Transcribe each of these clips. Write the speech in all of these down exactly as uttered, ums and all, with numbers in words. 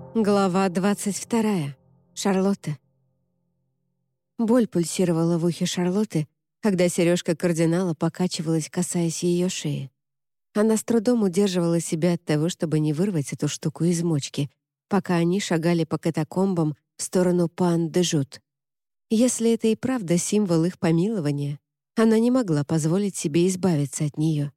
Глава двадцать вторая. Шарлотта. Боль пульсировала в ухе Шарлотты, когда сережка кардинала покачивалась, касаясь ее шеи. Она с трудом удерживала себя от того, чтобы не вырвать эту штуку из мочки, пока они шагали по катакомбам в сторону Пан-де-Жут. Если это и правда символ их помилования, она не могла позволить себе избавиться от нее.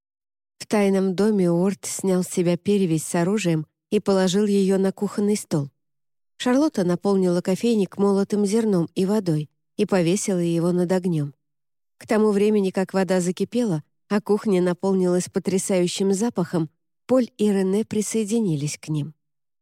В тайном доме Уорт снял с себя перевязь с оружием и положил ее на кухонный стол. Шарлотта наполнила кофейник молотым зерном и водой и повесила его над огнем. К тому времени, как вода закипела, а кухня наполнилась потрясающим запахом, Поль и Рене присоединились к ним.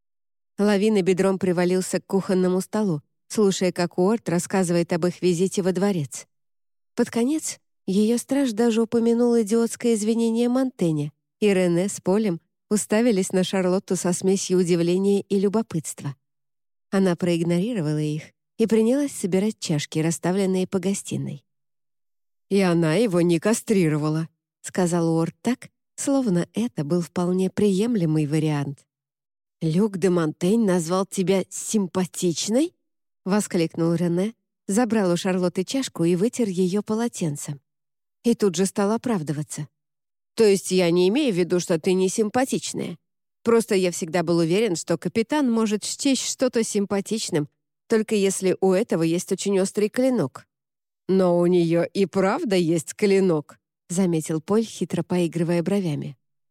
Лавина бедром привалился к кухонному столу, слушая, как Уорт рассказывает об их визите во дворец. Под конец ее страж даже упомянул идиотское извинение Монтэне, и Рене с Полем уставились на Шарлотту со смесью удивления и любопытства. Она проигнорировала их и принялась собирать чашки, расставленные по гостиной. «И она его не кастрировала», — сказал Уорт так, словно это был вполне приемлемый вариант. «Люк де Монтень назвал тебя симпатичной?» — воскликнул Рене, забрал у Шарлотты чашку и вытер ее полотенцем. И тут же стал оправдываться. «То есть я не имею в виду, что ты не симпатичная. Просто я всегда был уверен, что капитан может счесть что-то симпатичным, только если у этого есть очень острый клинок». «Но у нее и правда есть клинок», — заметил Поль, хитро поигрывая бровями.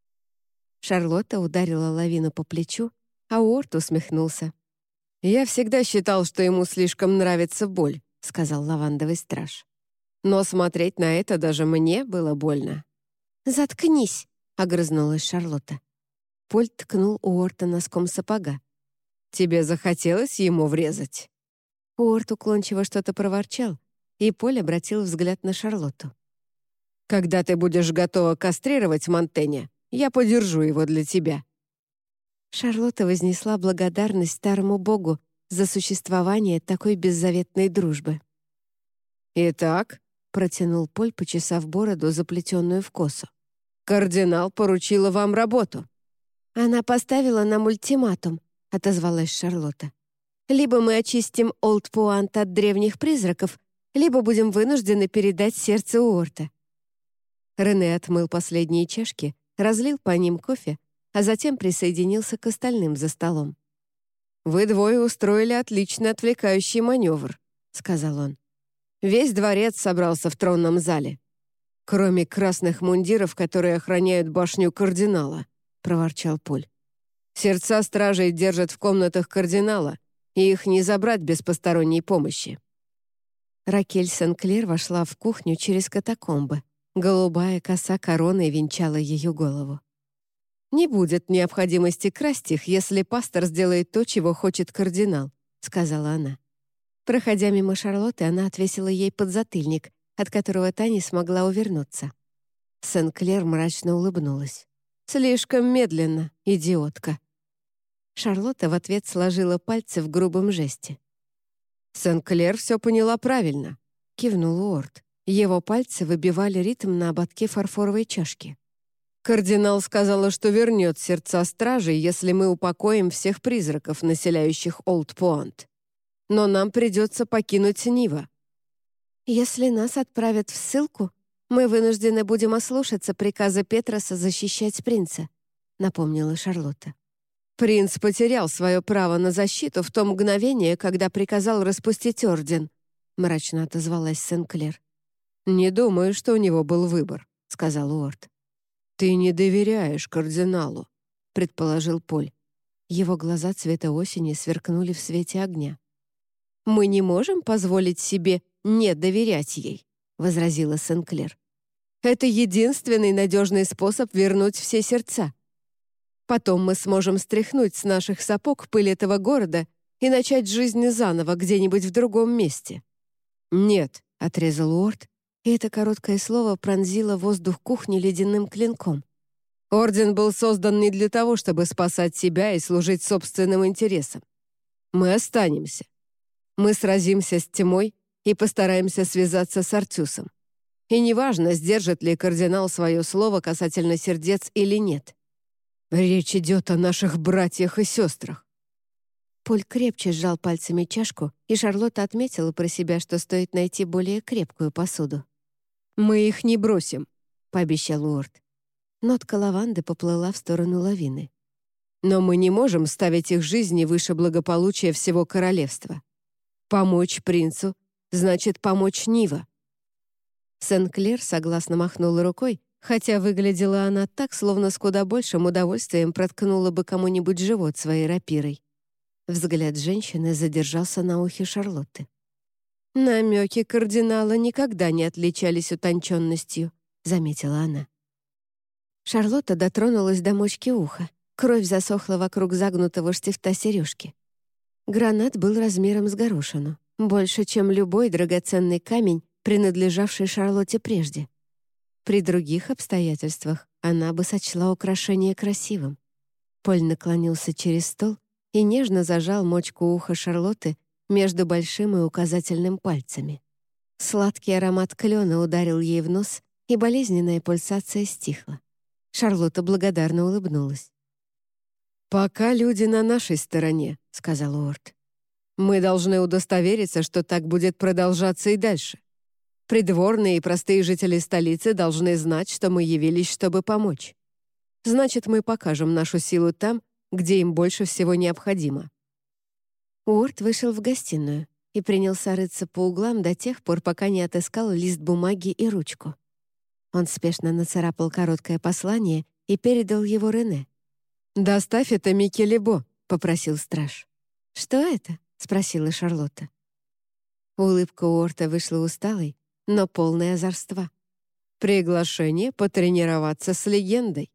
Шарлотта ударила Лавину по плечу, а Уорт усмехнулся. «Я всегда считал, что ему слишком нравится боль», — сказал лавандовый страж. «Но смотреть на это даже мне было больно». «Заткнись!» — огрызнулась Шарлотта. Поль ткнул Уорта носком сапога. «Тебе захотелось ему врезать?» Уорт уклончиво что-то проворчал, и Поль обратил взгляд на Шарлотту. «Когда ты будешь готова кастрировать Монтэня, я подержу его для тебя». Шарлотта вознесла благодарность старому богу за существование такой беззаветной дружбы. «Итак», — протянул Поль, почесав бороду, заплетенную в косу, «кардинал поручила вам работу». «Она поставила нам ультиматум», — отозвалась Шарлотта. «Либо мы очистим Олд-Пуант от древних призраков, либо будем вынуждены передать сердце Уорта». Рене отмыл последние чашки, разлил по ним кофе, а затем присоединился к остальным за столом. «Вы двое устроили отличный отвлекающий маневр», — сказал он. «Весь дворец собрался в тронном зале. Кроме красных мундиров, которые охраняют башню кардинала», — проворчал Поль. «Сердца стражей держат в комнатах кардинала, и их не забрать без посторонней помощи». Ракель Сен-Клер вошла в кухню через катакомбы. Голубая коса короной венчала ее голову. «Не будет необходимости красть их, если пастор сделает то, чего хочет кардинал», — сказала она. Проходя мимо Шарлотты, она отвесила ей подзатыльник, от которого та не смогла увернуться. Сен-Клер мрачно улыбнулась. «Слишком медленно, идиотка». Шарлотта в ответ сложила пальцы в грубом жесте. «Сен-Клер все поняла правильно», — кивнул Уорт. Его пальцы выбивали ритм на ободке фарфоровой чашки. «Кардинал сказала, что вернет сердца стражей, если мы упокоим всех призраков, населяющих Олд-Пуант. Но нам придется покинуть Нива». «Если нас отправят в ссылку, мы вынуждены будем ослушаться приказа Петроса защищать принца», — напомнила Шарлотта. «Принц потерял свое право на защиту в то мгновение, когда приказал распустить орден», — мрачно отозвалась Сен-Клер. «Не думаю, что у него был выбор», — сказал Уорт. «Ты не доверяешь кардиналу», — предположил Поль. Его глаза цвета осени сверкнули в свете огня. «Мы не можем позволить себе не доверять ей», — возразила Сен-Клер. «Это единственный надежный способ вернуть все сердца. Потом мы сможем стряхнуть с наших сапог пыль этого города и начать жизнь заново где-нибудь в другом месте». «Нет», — отрезал Уорт, и это короткое слово пронзило воздух кухни ледяным клинком. «Орден был создан не для того, чтобы спасать себя и служить собственным интересам. Мы останемся. Мы сразимся с тьмой и постараемся связаться с Артюсом. И неважно, сдержит ли кардинал свое слово касательно сердец или нет. Речь идет о наших братьях и сестрах. Поль крепче сжал пальцами чашку, и Шарлотта отметила про себя, что стоит найти более крепкую посуду. «Мы их не бросим», — пообещал Уорд. Нотка лаванды поплыла в сторону лавины. «Но мы не можем ставить их жизни выше благополучия всего королевства. Помочь принцу значит помочь Нива». Сен-Клер согласно махнула рукой, хотя выглядела она так, словно с куда большим удовольствием проткнула бы кому-нибудь живот своей рапирой. Взгляд женщины задержался на ухе Шарлотты. «Намеки кардинала никогда не отличались утонченностью», — заметила она. Шарлотта дотронулась до мочки уха. Кровь засохла вокруг загнутого штифта сережки. Гранат был размером с горошину, больше, чем любой драгоценный камень, принадлежавший Шарлотте прежде. При других обстоятельствах она бы сочла украшение красивым. Поль наклонился через стол и нежно зажал мочку уха Шарлотты между большим и указательным пальцами. Сладкий аромат клена ударил ей в нос, и болезненная пульсация стихла. Шарлотта благодарно улыбнулась. «Пока люди на нашей стороне», — сказал Уорд. «Мы должны удостовериться, что так будет продолжаться и дальше. Придворные и простые жители столицы должны знать, что мы явились, чтобы помочь. Значит, мы покажем нашу силу там, где им больше всего необходимо». Уорд вышел в гостиную и принялся рыться по углам до тех пор, пока не отыскал лист бумаги и ручку. Он спешно нацарапал короткое послание и передал его Рене. «Доставь это Микелебо», — попросил страж. «Что это?» — спросила Шарлотта. Улыбка Уорта вышла усталой, но полной озорства. «Приглашение потренироваться с легендой».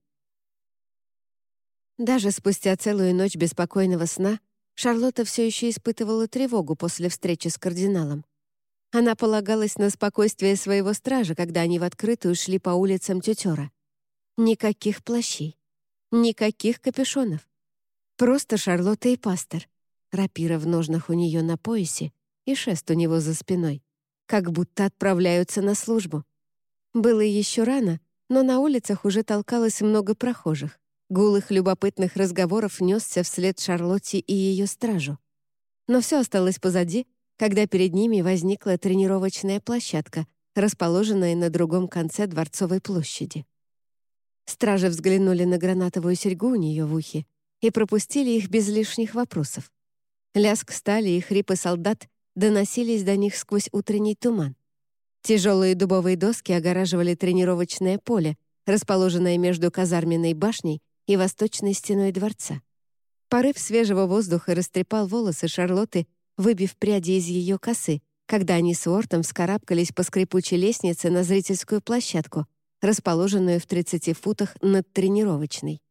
Даже спустя целую ночь беспокойного сна Шарлотта все еще испытывала тревогу после встречи с кардиналом. Она полагалась на спокойствие своего стража, когда они в открытую шли по улицам Тютера. Никаких плащей, никаких капюшонов. Просто Шарлотта и пастор. Рапира в ножнах у нее на поясе и шест у него за спиной, как будто отправляются на службу. Было еще рано, но на улицах уже толкалось много прохожих. Гул их любопытных разговоров несся вслед Шарлотте и ее стражу. Но все осталось позади, когда перед ними возникла тренировочная площадка, расположенная на другом конце Дворцовой площади. Стражи взглянули на гранатовую серьгу у нее в ухе и пропустили их без лишних вопросов. Лязг стали и хрипы солдат доносились до них сквозь утренний туман. Тяжелые дубовые доски огораживали тренировочное поле, расположенное между казарменной башней и восточной стеной дворца. Порыв свежего воздуха растрепал волосы Шарлотты, выбив пряди из ее косы, когда они с Уортом вскарабкались по скрипучей лестнице на зрительскую площадку, расположенную в тридцати футах над тренировочной.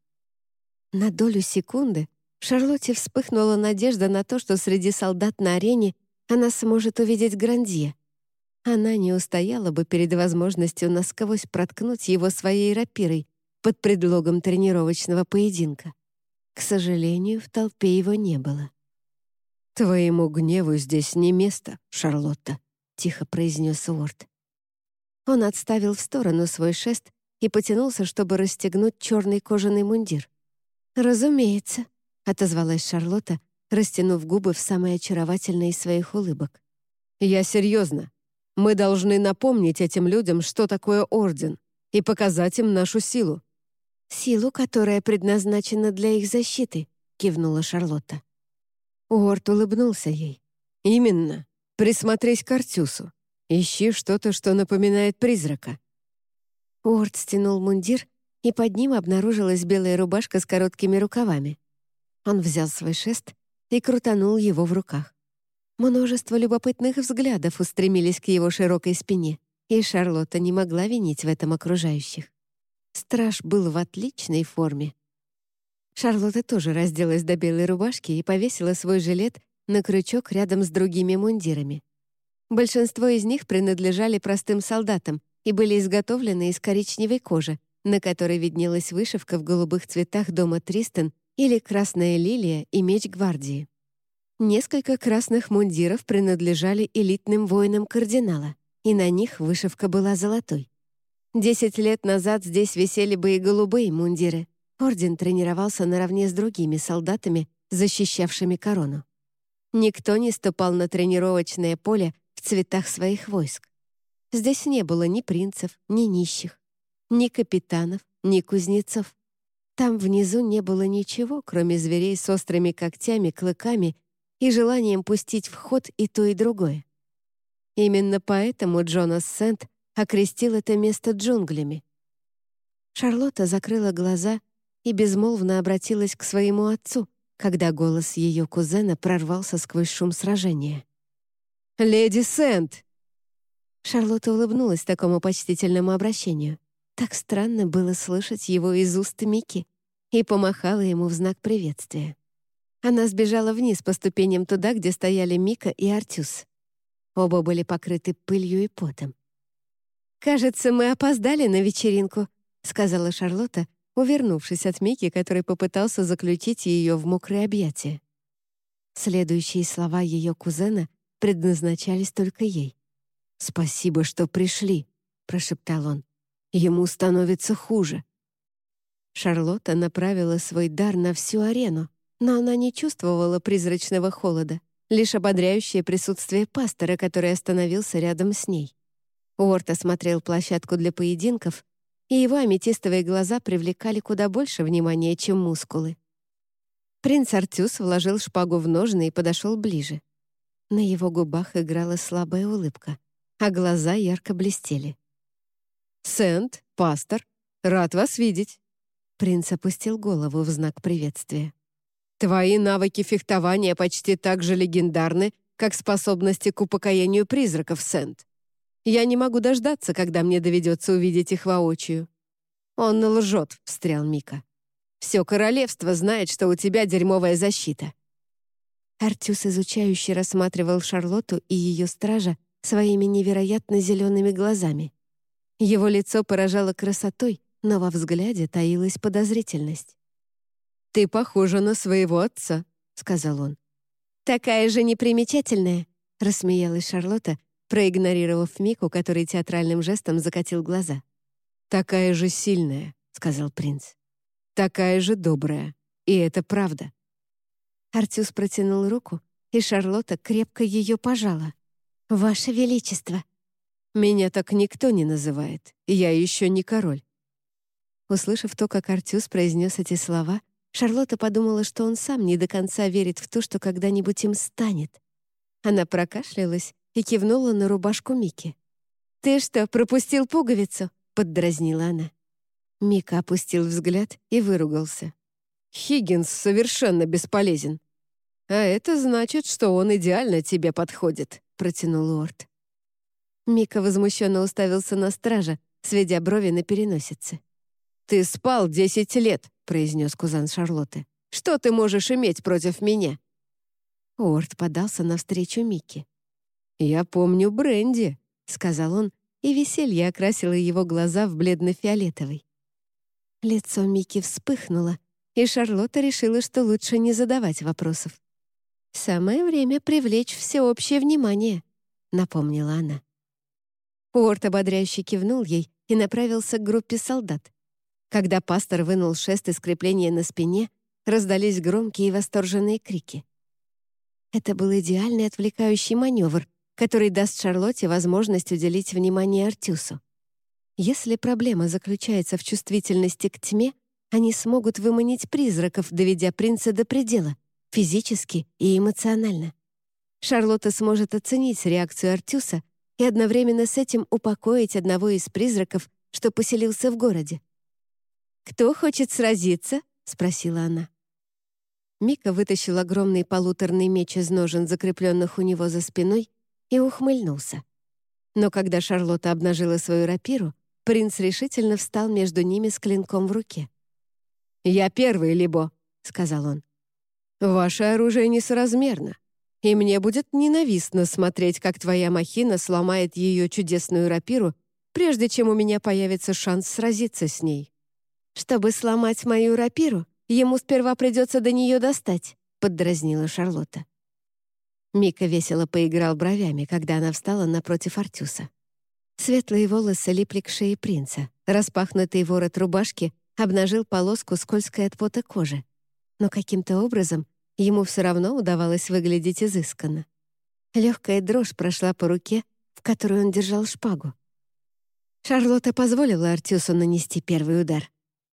На долю секунды в Шарлотте вспыхнула надежда на то, что среди солдат на арене она сможет увидеть Грандье. Она не устояла бы перед возможностью насквозь проткнуть его своей рапирой под предлогом тренировочного поединка. К сожалению, в толпе его не было. «Твоему гневу здесь не место, Шарлотта», — тихо произнес Уорд. Он отставил в сторону свой шест и потянулся, чтобы расстегнуть черный кожаный мундир. «Разумеется», — отозвалась Шарлотта, растянув губы в самой очаровательной из своих улыбок. «Я серьезно. Мы должны напомнить этим людям, что такое Орден, и показать им нашу силу». «Силу, которая предназначена для их защиты», — кивнула Шарлотта. Уорд улыбнулся ей. «Именно. Присмотрись к Артюсу. Ищи что-то, что напоминает призрака». Уорд стянул мундир, и под ним обнаружилась белая рубашка с короткими рукавами. Он взял свой шест и крутанул его в руках. Множество любопытных взглядов устремились к его широкой спине, и Шарлотта не могла винить в этом окружающих. Страж был в отличной форме. Шарлотта тоже разделась до белой рубашки и повесила свой жилет на крючок рядом с другими мундирами. Большинство из них принадлежали простым солдатам и были изготовлены из коричневой кожи, на которой виднелась вышивка в голубых цветах дома Тристен или красная лилия и меч гвардии. Несколько красных мундиров принадлежали элитным воинам кардинала, и на них вышивка была золотой. Десять лет назад здесь висели бы и голубые мундиры. Орден тренировался наравне с другими солдатами, защищавшими корону. Никто не ступал на тренировочное поле в цветах своих войск. Здесь не было ни принцев, ни нищих, ни капитанов, ни кузнецов. Там внизу не было ничего, кроме зверей с острыми когтями, клыками и желанием пустить в ход и то, и другое. Именно поэтому Джонас Сент окрестил это место джунглями. Шарлотта закрыла глаза и безмолвно обратилась к своему отцу, когда голос ее кузена прорвался сквозь шум сражения. «Леди Сент!» Шарлотта улыбнулась такому почтительному обращению. Так странно было слышать его из уст Микки, и помахала ему в знак приветствия. Она сбежала вниз по ступеням туда, где стояли Мика и Артюс. Оба были покрыты пылью и потом. «Кажется, мы опоздали на вечеринку», — сказала Шарлотта, увернувшись от Микки, который попытался заключить ее в мокрые объятия. Следующие слова ее кузена предназначались только ей. «Спасибо, что пришли», — прошептал он. «Ему становится хуже». Шарлотта направила свой дар на всю арену, но она не чувствовала призрачного холода, лишь ободряющее присутствие пастора, который остановился рядом с ней. Уорт осмотрел площадку для поединков, и его аметистовые глаза привлекали куда больше внимания, чем мускулы. Принц Артюс вложил шпагу в ножны и подошел ближе. На его губах играла слабая улыбка, а глаза ярко блестели. «Сент, пастор, рад вас видеть!» Принц опустил голову в знак приветствия. «Твои навыки фехтования почти так же легендарны, как способности к упокоению призраков, Сент. Я не могу дождаться, когда мне доведется увидеть их воочию». «Он лжет», — встрял Мика. «Все королевство знает, что у тебя дерьмовая защита». Артюс изучающе рассматривал Шарлотту и ее стража своими невероятно зелеными глазами. Его лицо поражало красотой, но во взгляде таилась подозрительность. «Ты похожа на своего отца», — сказал он. «Такая же непримечательная», — рассмеялась Шарлотта, проигнорировав Мику, который театральным жестом закатил глаза. «Такая же сильная», — сказал принц. «Такая же добрая. И это правда». Артюс протянул руку, и Шарлотта крепко ее пожала. «Ваше Величество!» «Меня так никто не называет. Я еще не король». Услышав то, как Артюс произнес эти слова, Шарлотта подумала, что он сам не до конца верит в то, что когда-нибудь им станет. Она прокашлялась и кивнула на рубашку Мики. «Ты что, пропустил пуговицу?» — поддразнила она. Мика опустил взгляд и выругался. «Хиггинс совершенно бесполезен». «А это значит, что он идеально тебе подходит», — протянул Уорт. Мика возмущенно уставился на стража, сведя брови на переносице. «Ты спал десять лет», — произнес кузен Шарлотты. «Что ты можешь иметь против меня?» Уорт подался навстречу Микки. «Я помню бренди», — сказал он, и веселье окрасило его глаза в бледно-фиолетовый. Лицо Микки вспыхнуло, и Шарлотта решила, что лучше не задавать вопросов. «Самое время привлечь всеобщее внимание», — напомнила она. Уорт ободряюще кивнул ей и направился к группе солдат. Когда пастор вынул шест из крепления на спине, раздались громкие и восторженные крики. Это был идеальный отвлекающий маневр, который даст Шарлотте возможность уделить внимание Артюсу. Если проблема заключается в чувствительности к тьме, они смогут выманить призраков, доведя принца до предела, физически и эмоционально. Шарлотта сможет оценить реакцию Артюса и одновременно с этим упокоить одного из призраков, что поселился в городе. «Кто хочет сразиться?» — спросила она. Мика вытащил огромный полуторный меч из ножен, закрепленных у него за спиной, и ухмыльнулся. Но когда Шарлотта обнажила свою рапиру, принц решительно встал между ними с клинком в руке. «Я первый, Либо», — сказал он. «Ваше оружие несоразмерно, и мне будет ненавистно смотреть, как твоя махина сломает ее чудесную рапиру, прежде чем у меня появится шанс сразиться с ней». «Чтобы сломать мою рапиру, ему сперва придется до нее достать», — поддразнила Шарлотта. Мика весело поиграл бровями, когда она встала напротив Артюса. Светлые волосы липли к шее принца, распахнутый ворот рубашки обнажил полоску скользкой от пота кожи. Но каким-то образом Ему все равно удавалось выглядеть изысканно. Легкая дрожь прошла по руке, в которой он держал шпагу. Шарлотта позволила Артюсу нанести первый удар.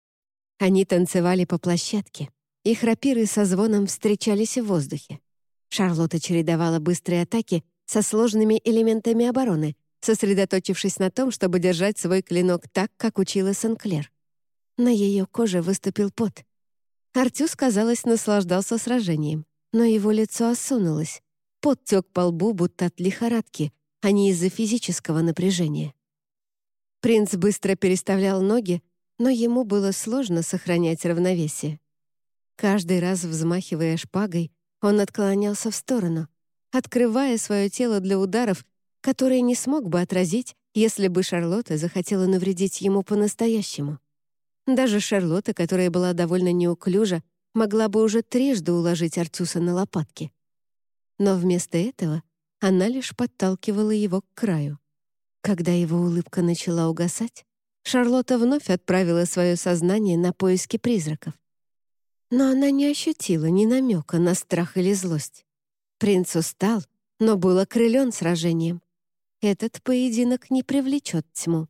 Они танцевали по площадке. Их рапиры со звоном встречались в воздухе. Шарлотта чередовала быстрые атаки со сложными элементами обороны, сосредоточившись на том, чтобы держать свой клинок так, как учила Сен-Клер. На ее коже выступил пот. Артюс, казалось, наслаждался сражением, но его лицо осунулось. Пот тек по лбу, будто от лихорадки, а не из-за физического напряжения. Принц быстро переставлял ноги, но ему было сложно сохранять равновесие. Каждый раз, взмахивая шпагой, он отклонялся в сторону, открывая свое тело для ударов, которые не смог бы отразить, если бы Шарлотта захотела навредить ему по-настоящему. Даже Шарлотта, которая была довольно неуклюжа, могла бы уже трижды уложить Артюса на лопатки. Но вместо этого она лишь подталкивала его к краю. Когда его улыбка начала угасать, Шарлотта вновь отправила свое сознание на поиски призраков. Но она не ощутила ни намека на страх или злость. Принц устал, но был окрылен сражением. Этот поединок не привлечет тьму.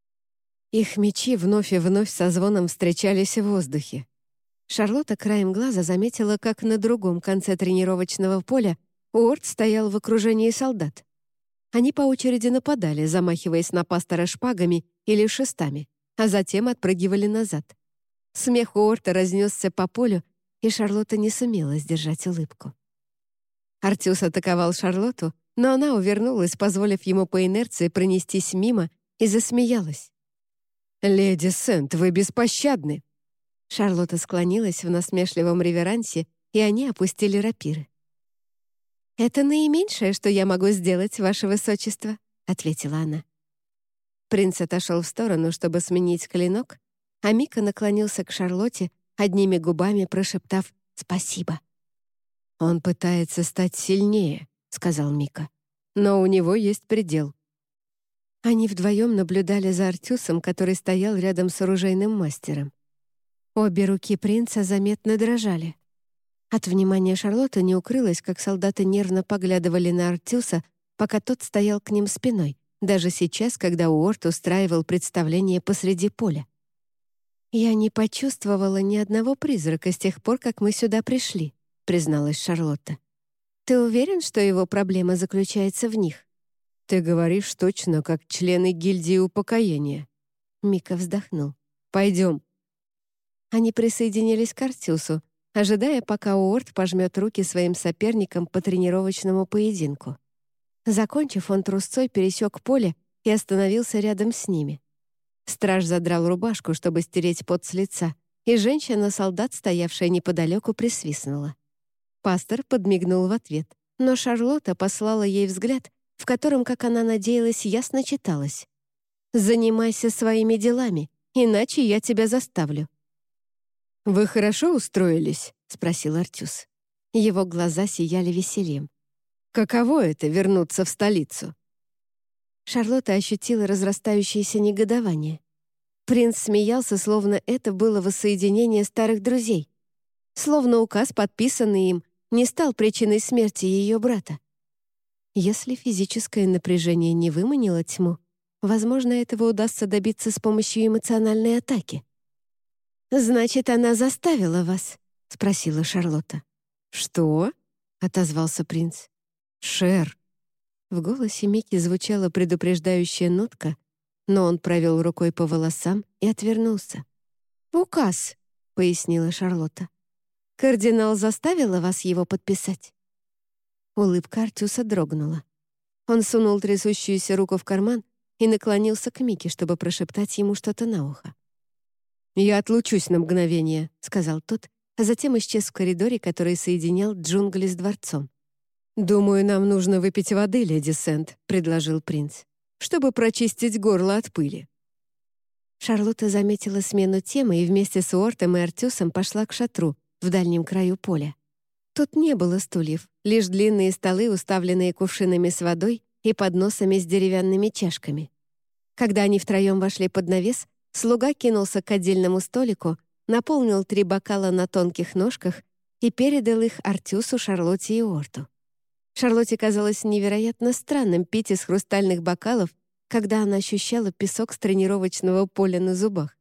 Их мечи вновь и вновь со звоном встречались в воздухе. Шарлотта краем глаза заметила, как на другом конце тренировочного поля Уорд стоял в окружении солдат. Они по очереди нападали, замахиваясь на пастора шпагами или шестами, а затем отпрыгивали назад. Смех Уорта разнесся по полю, и Шарлотта не сумела сдержать улыбку. Артюс атаковал Шарлотту, но она увернулась, позволив ему по инерции пронестись мимо, и засмеялась. «Леди Сент, вы беспощадны!» Шарлотта склонилась в насмешливом реверансе, и они опустили рапиры. «Это наименьшее, что я могу сделать, ваше высочество», — ответила она. Принц отошел в сторону, чтобы сменить клинок, а Мика наклонился к Шарлотте, одними губами прошептав «спасибо». «Он пытается стать сильнее», — сказал Мика. «Но у него есть предел». Они вдвоем наблюдали за Артюсом, который стоял рядом с оружейным мастером. Обе руки принца заметно дрожали. От внимания Шарлотты не укрылось, как солдаты нервно поглядывали на Артюса, пока тот стоял к ним спиной, даже сейчас, когда Уорд устраивал представление посреди поля. «Я не почувствовала ни одного призрака с тех пор, как мы сюда пришли», — призналась Шарлотта. «Ты уверен, что его проблема заключается в них?» «Ты говоришь точно, как члены гильдии упокоения». Мика вздохнул. «Пойдем». Они присоединились к Артюсу, ожидая, пока Уорд пожмет руки своим соперникам по тренировочному поединку. Закончив, он трусцой пересек поле и остановился рядом с ними. Страж задрал рубашку, чтобы стереть пот с лица, и женщина-солдат, стоявшая неподалеку, присвистнула. Пастор подмигнул в ответ, но Шарлотта послала ей взгляд, в котором, как она надеялась, ясно читалось: «Занимайся своими делами, иначе я тебя заставлю». «Вы хорошо устроились?» — спросил Артюс. Его глаза сияли весельем. «Каково это — вернуться в столицу?» Шарлотта ощутила разрастающееся негодование. Принц смеялся, словно это было воссоединение старых друзей. Словно указ, подписанный им, не стал причиной смерти ее брата. Если физическое напряжение не выманило тьму, возможно, этого удастся добиться с помощью эмоциональной атаки. «Значит, она заставила вас?» — спросила Шарлотта. «Что?» — отозвался принц. «Шер». В голосе Мики звучала предупреждающая нотка, но он провел рукой по волосам и отвернулся. «Указ», — пояснила Шарлотта. «Кардинал заставила вас его подписать?» Улыбка Артюса дрогнула. Он сунул трясущуюся руку в карман и наклонился к Мике, чтобы прошептать ему что-то на ухо. «Я отлучусь на мгновение», — сказал тот, а затем исчез в коридоре, который соединял джунгли с дворцом. «Думаю, нам нужно выпить воды, леди Сент», — предложил принц, «чтобы прочистить горло от пыли». Шарлотта заметила смену темы и вместе с Уортом и Артюсом пошла к шатру в дальнем краю поля. Тут не было стульев, лишь длинные столы, уставленные кувшинами с водой и подносами с деревянными чашками. Когда они втроем вошли под навес, слуга кинулся к отдельному столику, наполнил три бокала на тонких ножках и передал их Артюсу, Шарлотте и Орту. Шарлотте казалось невероятно странным пить из хрустальных бокалов, когда она ощущала песок с тренировочного поля на зубах.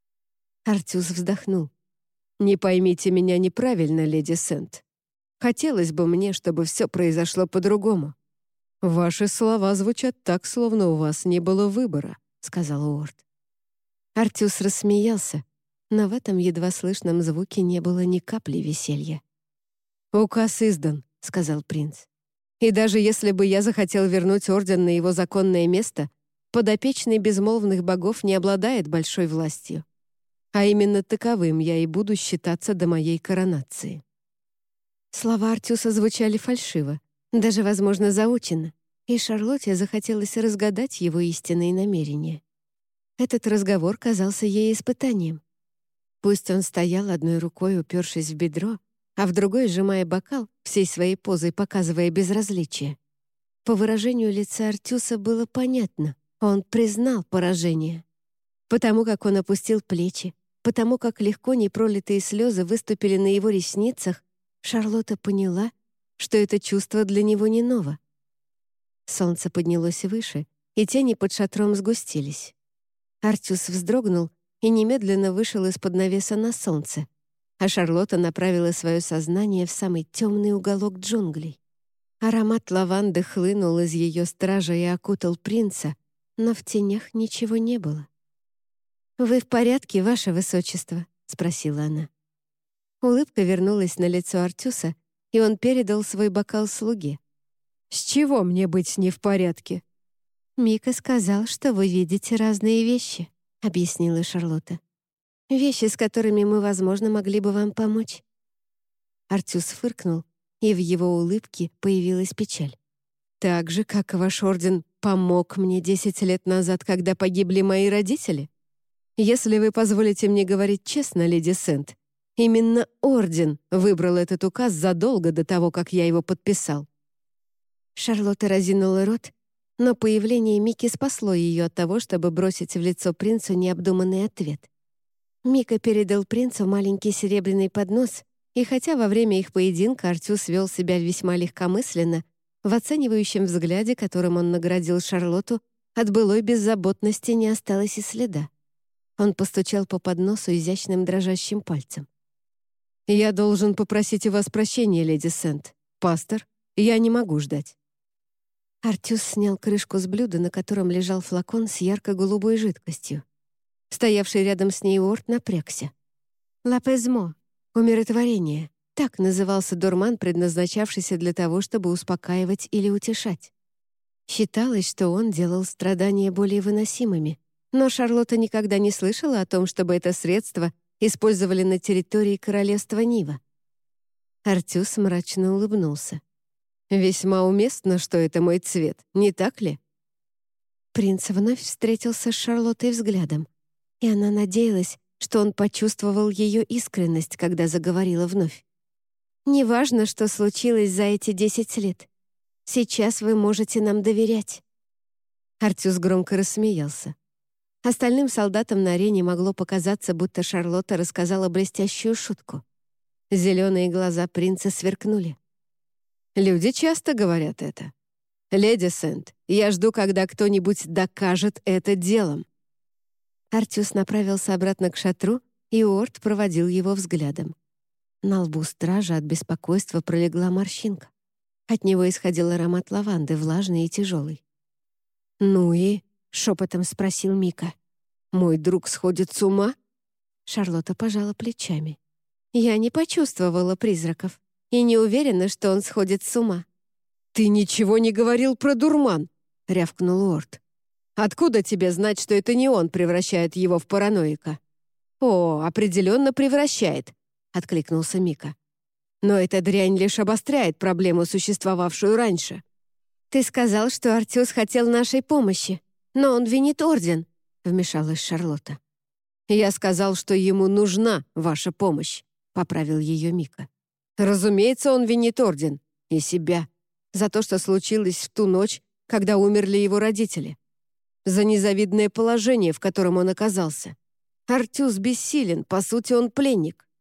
Артюс вздохнул. «Не поймите меня неправильно, леди Сент. Хотелось бы мне, чтобы все произошло по-другому». «Ваши слова звучат так, словно у вас не было выбора», — сказал Уорд. Артюс рассмеялся, но в этом едва слышном звуке не было ни капли веселья. «Указ издан», — сказал принц. «И даже если бы я захотел вернуть орден на его законное место, подопечный безмолвных богов не обладает большой властью. А именно таковым я и буду считаться до моей коронации». Слова Артюса звучали фальшиво, даже, возможно, заучено, и Шарлотте захотелось разгадать его истинные намерения. Этот разговор казался ей испытанием. Пусть он стоял одной рукой, упершись в бедро, а в другой сжимая бокал, всей своей позой показывая безразличие. По выражению лица Артюса было понятно, он признал поражение. Потому как он опустил плечи, потому как легко непролитые слезы выступили на его ресницах, Шарлотта поняла, что это чувство для него не ново. Солнце поднялось выше, и тени под шатром сгустились. Артюс вздрогнул и немедленно вышел из-под навеса на солнце, а Шарлотта направила свое сознание в самый темный уголок джунглей. Аромат лаванды хлынул из ее стража и окутал принца, но в тенях ничего не было. «Вы в порядке, ваше высочество?» — спросила она. Улыбка вернулась на лицо Артюса, и он передал свой бокал слуге. «С чего мне быть не в порядке?» «Мика сказал, что вы видите разные вещи», — объяснила Шарлотта. «Вещи, с которыми мы, возможно, могли бы вам помочь». Артюс фыркнул, и в его улыбке появилась печаль. «Так же, как ваш орден помог мне десять лет назад, когда погибли мои родители? Если вы позволите мне говорить честно, леди Сент, именно орден выбрал этот указ задолго до того, как я его подписал». Шарлотта разинула рот, но появление Мики спасло ее от того, чтобы бросить в лицо принцу необдуманный ответ. Мика передал принцу маленький серебряный поднос, и хотя во время их поединка Артюс вел себя весьма легкомысленно, в оценивающем взгляде, которым он наградил Шарлотту, от былой беззаботности не осталось и следа. Он постучал по подносу изящным дрожащим пальцем. «Я должен попросить у вас прощения, леди Сент. Пастор, я не могу ждать». Артюс снял крышку с блюда, на котором лежал флакон с ярко-голубой жидкостью. Стоявший рядом с ней Уорд напрягся. «Лапезмо» — умиротворение. Так назывался дурман, предназначавшийся для того, чтобы успокаивать или утешать. Считалось, что он делал страдания более выносимыми, но Шарлотта никогда не слышала о том, чтобы это средство использовали на территории королевства Нива. Артюс мрачно улыбнулся. «Весьма уместно, что это мой цвет, не так ли?» Принц вновь встретился с Шарлоттой взглядом, и она надеялась, что он почувствовал ее искренность, когда заговорила вновь. «Неважно, что случилось за эти десять лет. Сейчас вы можете нам доверять». Артюс громко рассмеялся. Остальным солдатам на арене могло показаться, будто Шарлотта рассказала блестящую шутку. Зеленые глаза принца сверкнули. «Люди часто говорят это. Леди Сент, я жду, когда кто-нибудь докажет это делом». Артюс направился обратно к шатру, и Уорд проводил его взглядом. На лбу стража от беспокойства пролегла морщинка. От него исходил аромат лаванды, влажный и тяжелый. «Ну и?» — шепотом спросил Мика. «Мой друг сходит с ума?» Шарлотта пожала плечами. «Я не почувствовала призраков и не уверена, что он сходит с ума». «Ты ничего не говорил про дурман!» — рявкнул Уорд. «Откуда тебе знать, что это не он превращает его в параноика?» «О, определенно превращает», — откликнулся Мика. «Но эта дрянь лишь обостряет проблему, существовавшую раньше». «Ты сказал, что Артюс хотел нашей помощи, но он винит орден», — вмешалась Шарлотта. «Я сказал, что ему нужна ваша помощь», — поправил ее Мика. «Разумеется, он винит орден и себя за то, что случилось в ту ночь, когда умерли его родители, за незавидное положение, в котором он оказался. Артюс бессилен, по сути, он пленник.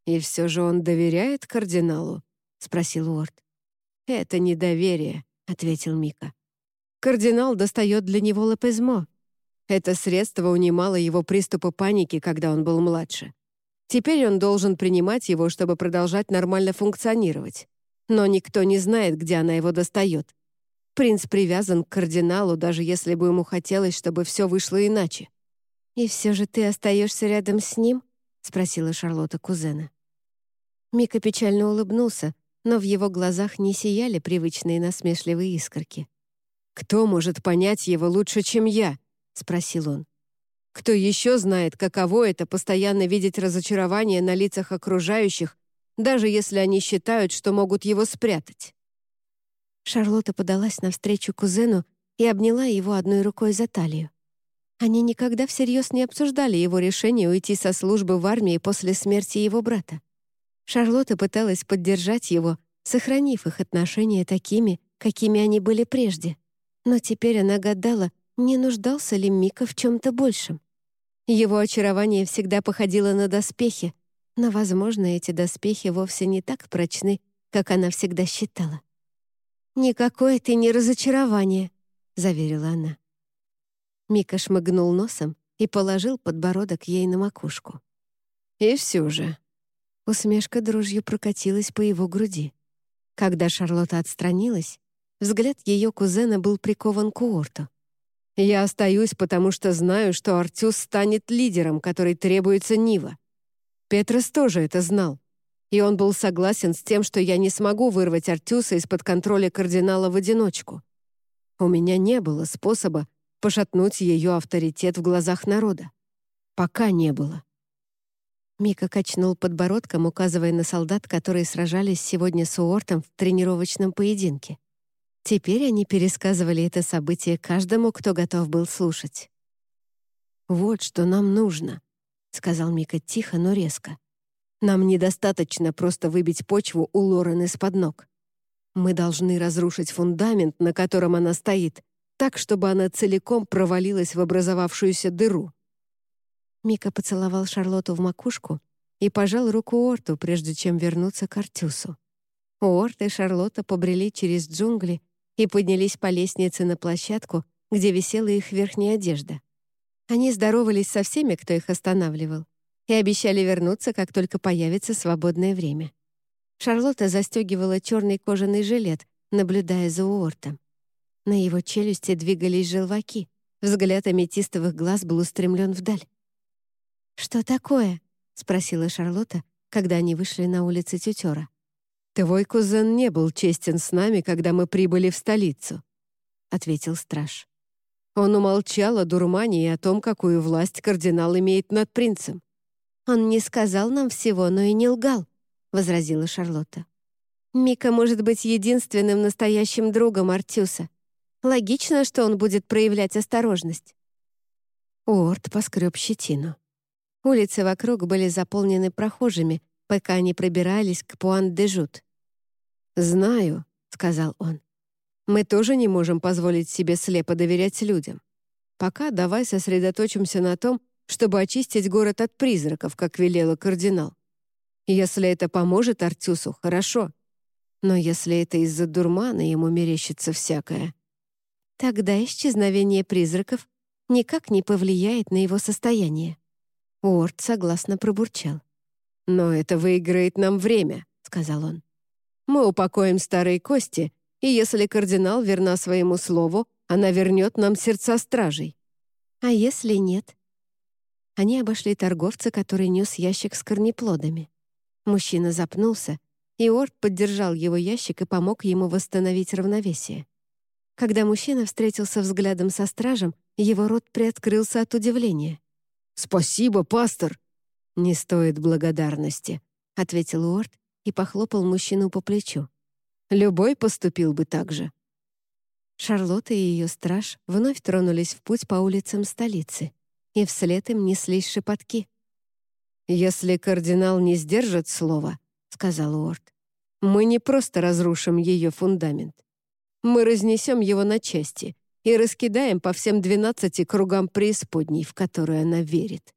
«И все же он доверяет кардиналу?» — спросил Уорд. «Это недоверие», — ответил Мика. «Кардинал достает для него лапезмо. Это средство унимало его приступы паники, когда он был младше. Теперь он должен принимать его, чтобы продолжать нормально функционировать. Но никто не знает, где она его достает. Принц привязан к кардиналу, даже если бы ему хотелось, чтобы все вышло иначе». «И все же ты остаешься рядом с ним?» — спросила Шарлотта кузена. Мика печально улыбнулся, но в его глазах не сияли привычные насмешливые искорки. «Кто может понять его лучше, чем я?» — спросил он. «Кто еще знает, каково это постоянно видеть разочарование на лицах окружающих, даже если они считают, что могут его спрятать?» Шарлотта подалась навстречу кузену и обняла его одной рукой за талию. Они никогда всерьез не обсуждали его решение уйти со службы в армии после смерти его брата. Шарлотта пыталась поддержать его, сохранив их отношения такими, какими они были прежде. Но теперь она гадала, не нуждался ли Мика в чем-то большем. Его очарование всегда походило на доспехи, но, возможно, эти доспехи вовсе не так прочны, как она всегда считала. «Никакое ты не разочарование», — заверила она. Мика шмыгнул носом и положил подбородок ей на макушку. «И все же...» Усмешка дрожью прокатилась по его груди. Когда Шарлотта отстранилась, взгляд ее кузена был прикован к Уорту. «Я остаюсь, потому что знаю, что Артюс станет лидером, который требуется Нива. Петрос тоже это знал, и он был согласен с тем, что я не смогу вырвать Артюса из-под контроля кардинала в одиночку. У меня не было способа пошатнуть ее авторитет в глазах народа. Пока не было». Мика качнул подбородком, указывая на солдат, которые сражались сегодня с Уортом в тренировочном поединке. Теперь они пересказывали это событие каждому, кто готов был слушать. «Вот что нам нужно», — сказал Мика тихо, но резко. «Нам недостаточно просто выбить почву у Лорен из-под ног. Мы должны разрушить фундамент, на котором она стоит, так, чтобы она целиком провалилась в образовавшуюся дыру». Мика поцеловал Шарлотту в макушку и пожал руку Уорту, прежде чем вернуться к Артюсу. Уорт и Шарлотта побрели через джунгли и поднялись по лестнице на площадку, где висела их верхняя одежда. Они здоровались со всеми, кто их останавливал, и обещали вернуться, как только появится свободное время. Шарлотта застегивала черный кожаный жилет, наблюдая за Уортом. На его челюсти двигались желваки, взгляд аметистовых глаз был устремлен вдаль. «Что такое?» — спросила Шарлотта, когда они вышли на улицы Тютера. «Твой кузен не был честен с нами, когда мы прибыли в столицу», — ответил страж. «Он умолчал о дурмане и о том, какую власть кардинал имеет над принцем». «Он не сказал нам всего, но и не лгал», — возразила Шарлотта. «Мика может быть единственным настоящим другом Артюса. Логично, что он будет проявлять осторожность». Уорт поскреб щетину. Улицы вокруг были заполнены прохожими, пока они пробирались к Пуан-де-Жут. «Знаю», — сказал он. «Мы тоже не можем позволить себе слепо доверять людям. Пока давай сосредоточимся на том, чтобы очистить город от призраков, как велела кардинал. Если это поможет Артюсу, хорошо. Но если это из-за дурмана ему мерещится всякое, тогда исчезновение призраков никак не повлияет на его состояние». Уорт согласно пробурчал. «Но это выиграет нам время», — сказал он. «Мы упокоим старые кости, и если кардинал верна своему слову, она вернет нам сердца стражей». «А если нет?» Они обошли торговца, который нес ящик с корнеплодами. Мужчина запнулся, и Уорт поддержал его ящик и помог ему восстановить равновесие. Когда мужчина встретился взглядом со стражем, его рот приоткрылся от удивления. «Спасибо, пастор!» «Не стоит благодарности», — ответил Уорт и похлопал мужчину по плечу. «Любой поступил бы так же». Шарлотта и ее страж вновь тронулись в путь по улицам столицы, и вслед им неслись шепотки. «Если кардинал не сдержит слова, — сказал Уорт, — мы не просто разрушим ее фундамент. Мы разнесем его на части и раскидаем по всем двенадцати кругам преисподней, в которую она верит».